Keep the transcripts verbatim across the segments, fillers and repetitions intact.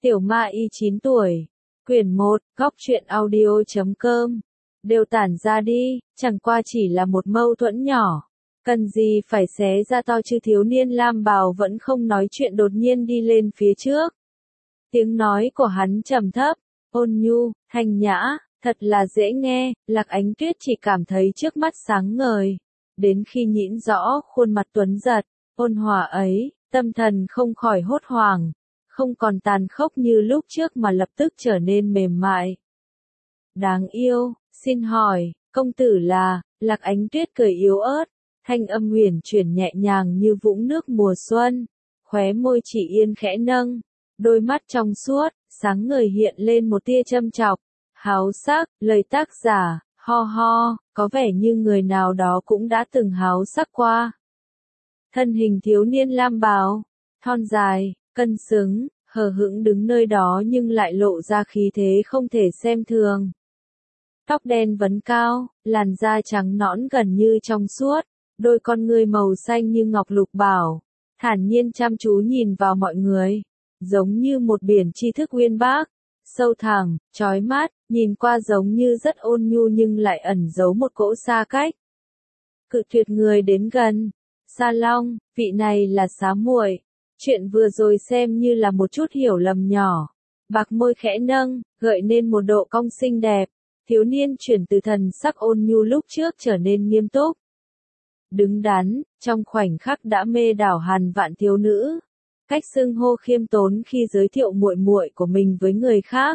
Tiểu Ma Y chín tuổi. Quyển một, góc truyện audio chấm com. Đều tản ra đi, chẳng qua chỉ là một mâu thuẫn nhỏ. Cần gì phải xé ra to chứ? Thiếu niên lam bào vẫn không nói chuyện đột nhiên đi lên phía trước. Tiếng nói của hắn trầm thấp, ôn nhu, thanh nhã, thật là dễ nghe. Lạc Ánh Tuyết chỉ cảm thấy trước mắt sáng ngời. Đến khi nhìn rõ khuôn mặt tuấn giật, ôn hòa ấy, tâm thần không khỏi hốt hoảng. Không còn tàn khốc như lúc trước mà lập tức trở nên mềm mại. Đáng yêu, xin hỏi, công tử là, Lạc Ánh Tuyết cười yếu ớt, thanh âm huyền chuyển nhẹ nhàng như vũng nước mùa xuân, khóe môi Chỉ Yên khẽ nâng, đôi mắt trong suốt, sáng ngời hiện lên một tia châm chọc, háo sắc, lời tác giả, ho ho, có vẻ như người nào đó cũng đã từng háo sắc qua. Thân hình thiếu niên lam bào, thon dài, cân xứng, hờ hững đứng nơi đó nhưng lại lộ ra khí thế không thể xem thường. Tóc đen vấn cao, làn da trắng nõn gần như trong suốt, đôi con ngươi màu xanh như ngọc lục bảo, thản nhiên chăm chú nhìn vào mọi người, giống như một biển tri thức uyên bác, sâu thẳm, chói mắt, nhìn qua giống như rất ôn nhu nhưng lại ẩn giấu một cỗ xa cách. Cự tuyệt người đến gần. Sa Long, vị này là Xá muội. Chuyện vừa rồi xem như là một chút hiểu lầm nhỏ. Bạc môi khẽ nâng, gợi nên một độ cong xinh đẹp. Thiếu niên chuyển từ thần sắc ôn nhu lúc trước trở nên nghiêm túc. Đứng đắn, trong khoảnh khắc đã mê đảo hàn vạn thiếu nữ. Cách xưng hô khiêm tốn khi giới thiệu muội muội của mình với người khác.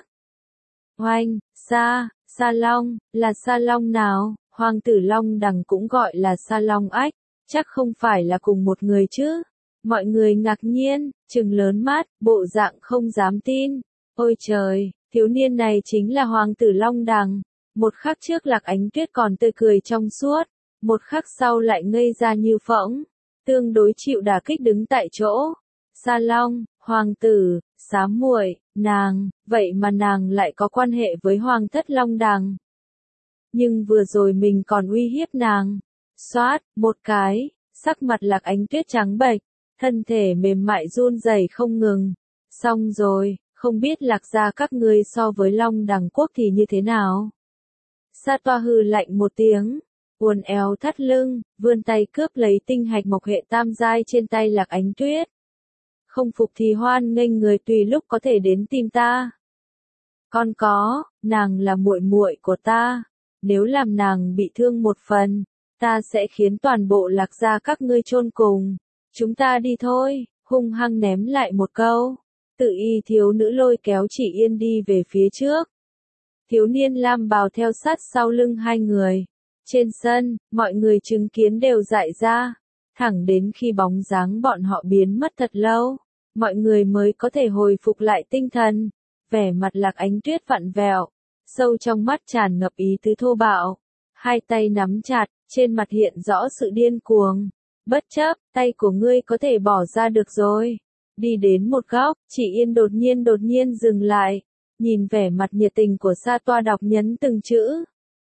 Oanh, Sa, Sa Long, là Sa Long nào? Hoàng tử Long Đằng cũng gọi là Sa Long Ách, chắc không phải là cùng một người chứ? Mọi người ngạc nhiên, trừng lớn mắt, bộ dạng không dám tin. Ôi trời, thiếu niên này chính là Hoàng tử Long Đằng. Một khắc trước Lạc Ánh Tuyết còn tươi cười trong suốt, một khắc sau lại ngây ra như phỗng, tương đối chịu đả kích đứng tại chỗ. Sa Long, hoàng tử, Xá muội, nàng, vậy mà nàng lại có quan hệ với Hoàng thất Long Đằng. Nhưng vừa rồi mình còn uy hiếp nàng. Xoát, một cái, sắc mặt Lạc Ánh Tuyết trắng bệch, thân thể mềm mại run rẩy không ngừng. Xong rồi, không biết Lạc gia các ngươi so với Long Đằng quốc thì như thế nào? Sa Toa hừ lạnh một tiếng, uốn éo thắt lưng, vươn tay cướp lấy tinh hạch mộc hệ tam giai trên tay Lạc Ánh Tuyết. Không phục thì hoan nghênh người tùy lúc có thể đến tìm ta. Con có, nàng là muội muội của ta, nếu làm nàng bị thương một phần, ta sẽ khiến toàn bộ Lạc gia các ngươi chôn cùng. Chúng ta đi thôi, hung hăng ném lại một câu. Tự y thiếu nữ lôi kéo Chỉ Yên đi về phía trước. Thiếu niên lam bào theo sát sau lưng hai người. Trên sân, mọi người chứng kiến đều dại ra. Thẳng đến khi bóng dáng bọn họ biến mất thật lâu, mọi người mới có thể hồi phục lại tinh thần. Vẻ mặt Lạc Ánh Tuyết vặn vẹo, sâu trong mắt tràn ngập ý tứ thô bạo. Hai tay nắm chặt, trên mặt hiện rõ sự điên cuồng. Bất chấp, tay của ngươi có thể bỏ ra được rồi. Đi đến một góc, Chỉ Yên đột nhiên đột nhiên dừng lại, nhìn vẻ mặt nhiệt tình của Sa Toa đọc nhấn từng chữ.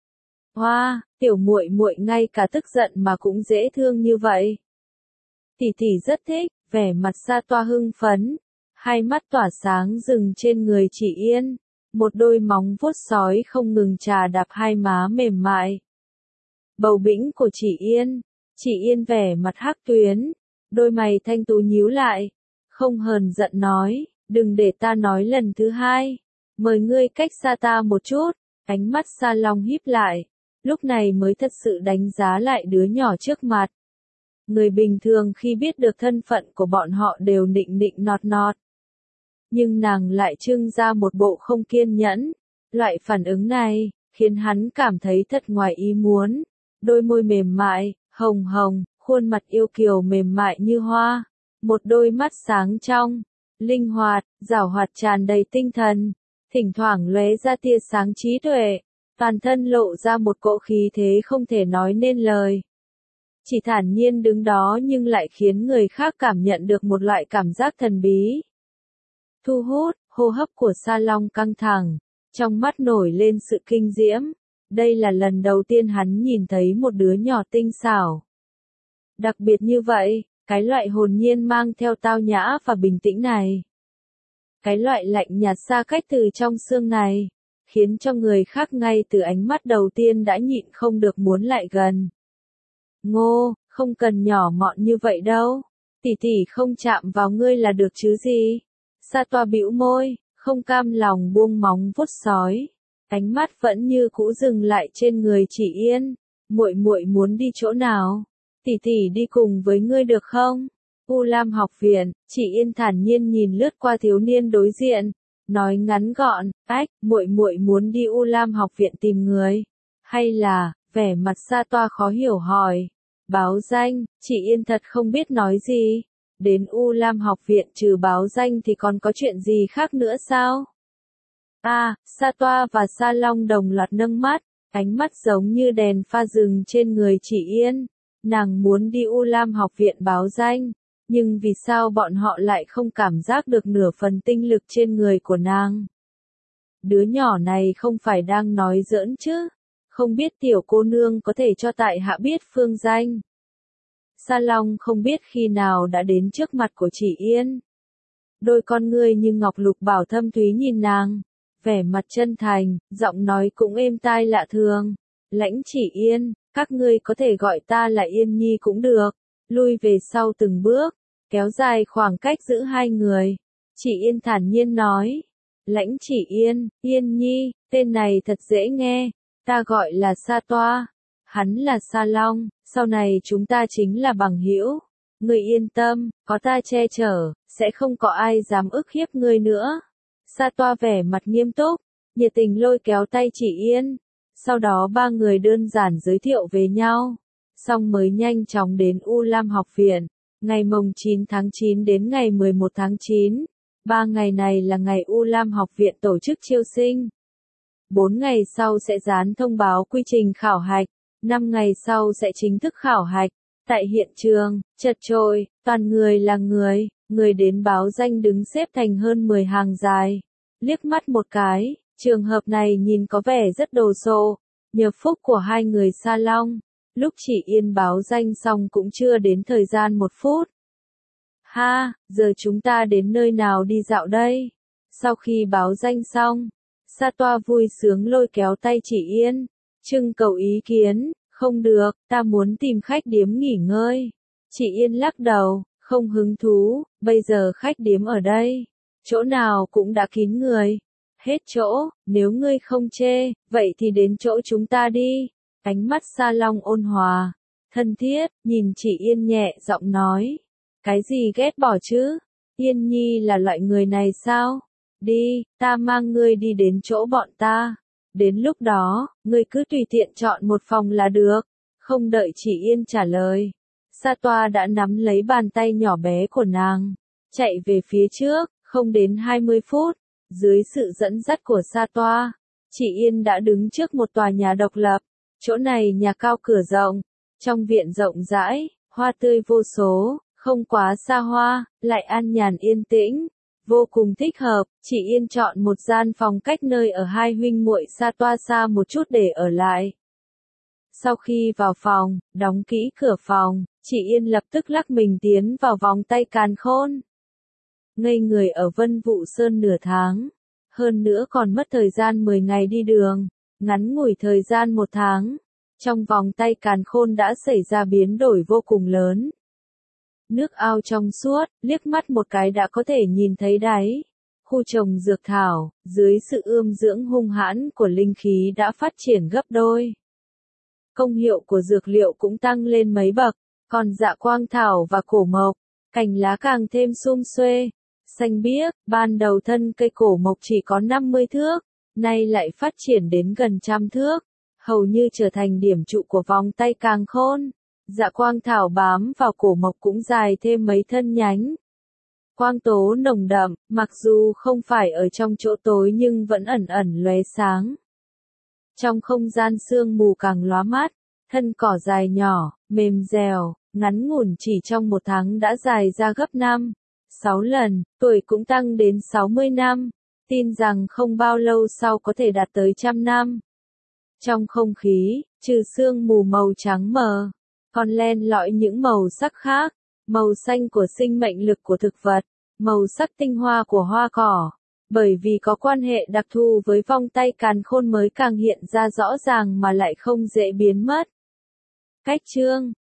Hoa, tiểu muội muội ngay cả tức giận mà cũng dễ thương như vậy. Tỷ tỷ rất thích, vẻ mặt Sa Toa hưng phấn, hai mắt tỏa sáng dừng trên người Chỉ Yên, một đôi móng vuốt sói không ngừng chà đạp hai má mềm mại. Bầu bĩnh của Chỉ Yên, Chỉ Yên vẻ mặt hắc tuyến, đôi mày thanh tú nhíu lại, không hờn giận nói, đừng để ta nói lần thứ hai, mời ngươi cách xa ta một chút. Ánh mắt Sa Long híp lại, lúc này mới thật sự đánh giá lại đứa nhỏ trước mặt. Người bình thường khi biết được thân phận của bọn họ đều nịnh nịnh nọt nọt. Nhưng nàng lại trưng ra một bộ không kiên nhẫn. Loại phản ứng này, khiến hắn cảm thấy thật ngoài ý muốn. Đôi môi mềm mại, hồng hồng, khuôn mặt yêu kiều mềm mại như hoa. Một đôi mắt sáng trong, linh hoạt, giảo hoạt tràn đầy tinh thần. Thỉnh thoảng lóe ra tia sáng trí tuệ. Toàn thân lộ ra một cỗ khí thế không thể nói nên lời. Chỉ thản nhiên đứng đó nhưng lại khiến người khác cảm nhận được một loại cảm giác thần bí. Thu hút, hô hấp của Sa Long căng thẳng, trong mắt nổi lên sự kinh diễm. Đây là lần đầu tiên hắn nhìn thấy một đứa nhỏ tinh xảo. Đặc biệt như vậy, cái loại hồn nhiên mang theo tao nhã và bình tĩnh này. Cái loại lạnh nhạt xa cách từ trong xương này, khiến cho người khác ngay từ ánh mắt đầu tiên đã nhịn không được muốn lại gần. Ngô, không cần nhỏ mọn như vậy đâu. Tỷ tỷ không chạm vào ngươi là được chứ gì. Sa Toa bĩu môi, không cam lòng buông móng vuốt sói. Ánh mắt vẫn như cũ dừng lại trên người Chỉ Yên. Muội muội muốn đi chỗ nào? Tỷ tỷ đi cùng với ngươi được không? U Lam học viện, Chỉ Yên thản nhiên nhìn lướt qua thiếu niên đối diện, nói ngắn gọn, ách, muội muội muốn đi U Lam học viện tìm người. Hay là, vẻ mặt Sa Toa khó hiểu hỏi. Báo danh, Chỉ Yên thật không biết nói gì. Đến U Lam học viện trừ báo danh thì còn có chuyện gì khác nữa sao? À, Sa Toa và Sa Long đồng loạt nâng mắt, ánh mắt giống như đèn pha rừng trên người Chỉ Yên. Nàng muốn đi U Lam học viện báo danh, nhưng vì sao bọn họ lại không cảm giác được nửa phần tinh lực trên người của nàng? Đứa nhỏ này không phải đang nói giỡn chứ? Không biết tiểu cô nương có thể cho tại hạ biết phương danh. Sa Long không biết khi nào đã đến trước mặt của Chỉ Yên. Đôi con ngươi như ngọc lục bảo thâm thúy nhìn nàng, vẻ mặt chân thành, giọng nói cũng êm tai lạ thường. Lãnh Chỉ Yên, các ngươi có thể gọi ta là Yên Nhi cũng được. Lui về sau từng bước, kéo dài khoảng cách giữa hai người. Chỉ Yên thản nhiên nói. Lãnh Chỉ Yên, Yên Nhi, tên này thật dễ nghe. Ta gọi là Sa Toa. Hắn là Sa Long, sau này chúng ta chính là bằng hữu. Ngươi yên tâm, có ta che chở, sẽ không có ai dám ức hiếp ngươi nữa. Sa Toa vẻ mặt nghiêm túc, nhiệt tình lôi kéo tay Chỉ Yên. Sau đó ba người đơn giản giới thiệu về nhau, xong mới nhanh chóng đến U Lam học viện. Ngày mồng chín tháng chín đến ngày mười một tháng chín, ba ngày này là ngày U Lam học viện tổ chức chiêu sinh. Bốn ngày sau sẽ dán thông báo quy trình khảo hạch, năm ngày sau sẽ chính thức khảo hạch. Tại hiện trường, chật chội, toàn người là người, người đến báo danh đứng xếp thành hơn mười hàng dài. Liếc mắt một cái, trường hợp này nhìn có vẻ rất đồ sộ. Nhờ phúc của hai người Sa Long, lúc Chỉ Yên báo danh xong cũng chưa đến thời gian một phút. Ha, giờ chúng ta đến nơi nào đi dạo đây? Sau khi báo danh xong, Sa Toa vui sướng lôi kéo tay Chỉ Yên, trưng cầu ý kiến. Không được, ta muốn tìm khách điếm nghỉ ngơi. Chỉ Yên lắc đầu, không hứng thú, bây giờ khách điếm ở đây. Chỗ nào cũng đã kín người. Hết chỗ, nếu ngươi không chê, vậy thì đến chỗ chúng ta đi. Ánh mắt Sa Long ôn hòa, thân thiết, nhìn Chỉ Yên nhẹ giọng nói. Cái gì ghét bỏ chứ? Yên Nhi là loại người này sao? Đi, ta mang ngươi đi đến chỗ bọn ta. Đến lúc đó, ngươi cứ tùy tiện chọn một phòng là được. Không đợi Chỉ Yên trả lời, Sa Toa đã nắm lấy bàn tay nhỏ bé của nàng, chạy về phía trước. Không đến hai mươi phút, dưới sự dẫn dắt của Sa Toa, Chỉ Yên đã đứng trước một tòa nhà độc lập. Chỗ này nhà cao cửa rộng, trong viện rộng rãi, hoa tươi vô số, không quá xa hoa, lại an nhàn yên tĩnh. Vô cùng thích hợp, Chỉ Yên chọn một gian phòng cách nơi ở hai huynh muội Sa Toa xa một chút để ở lại. Sau khi vào phòng, đóng kỹ cửa phòng, Chỉ Yên lập tức lắc mình tiến vào vòng tay càn khôn. Ngây người ở Vân Vụ Sơn nửa tháng, hơn nữa còn mất thời gian mười ngày đi đường, ngắn ngủi thời gian một tháng. Trong vòng tay càn khôn đã xảy ra biến đổi vô cùng lớn. Nước ao trong suốt, liếc mắt một cái đã có thể nhìn thấy đáy. Khu trồng dược thảo, dưới sự ươm dưỡng hung hãn của linh khí đã phát triển gấp đôi. Công hiệu của dược liệu cũng tăng lên mấy bậc, còn dạ quang thảo và cổ mộc, cành lá càng thêm sum xuê, xanh biếc. Ban đầu thân cây cổ mộc chỉ có năm mươi thước, nay lại phát triển đến gần trăm thước, hầu như trở thành điểm trụ của vòng tay càn khôn. Dạ quang thảo bám vào cổ mộc cũng dài thêm mấy thân nhánh. Quang tố nồng đậm, mặc dù không phải ở trong chỗ tối nhưng vẫn ẩn ẩn lóe sáng. Trong không gian sương mù càng lóa mắt, thân cỏ dài nhỏ, mềm dẻo, ngắn ngủn chỉ trong một tháng đã dài ra gấp năm, sáu lần, tuổi cũng tăng đến sáu mươi năm, tin rằng không bao lâu sau có thể đạt tới trăm năm. Trong không khí, trừ sương mù màu trắng mờ, còn len lỏi những màu sắc khác, màu xanh của sinh mệnh lực của thực vật, màu sắc tinh hoa của hoa cỏ, Bởi vì có quan hệ đặc thù với vong tay càn khôn mới càng hiện ra rõ ràng mà lại không dễ biến mất. Cách chương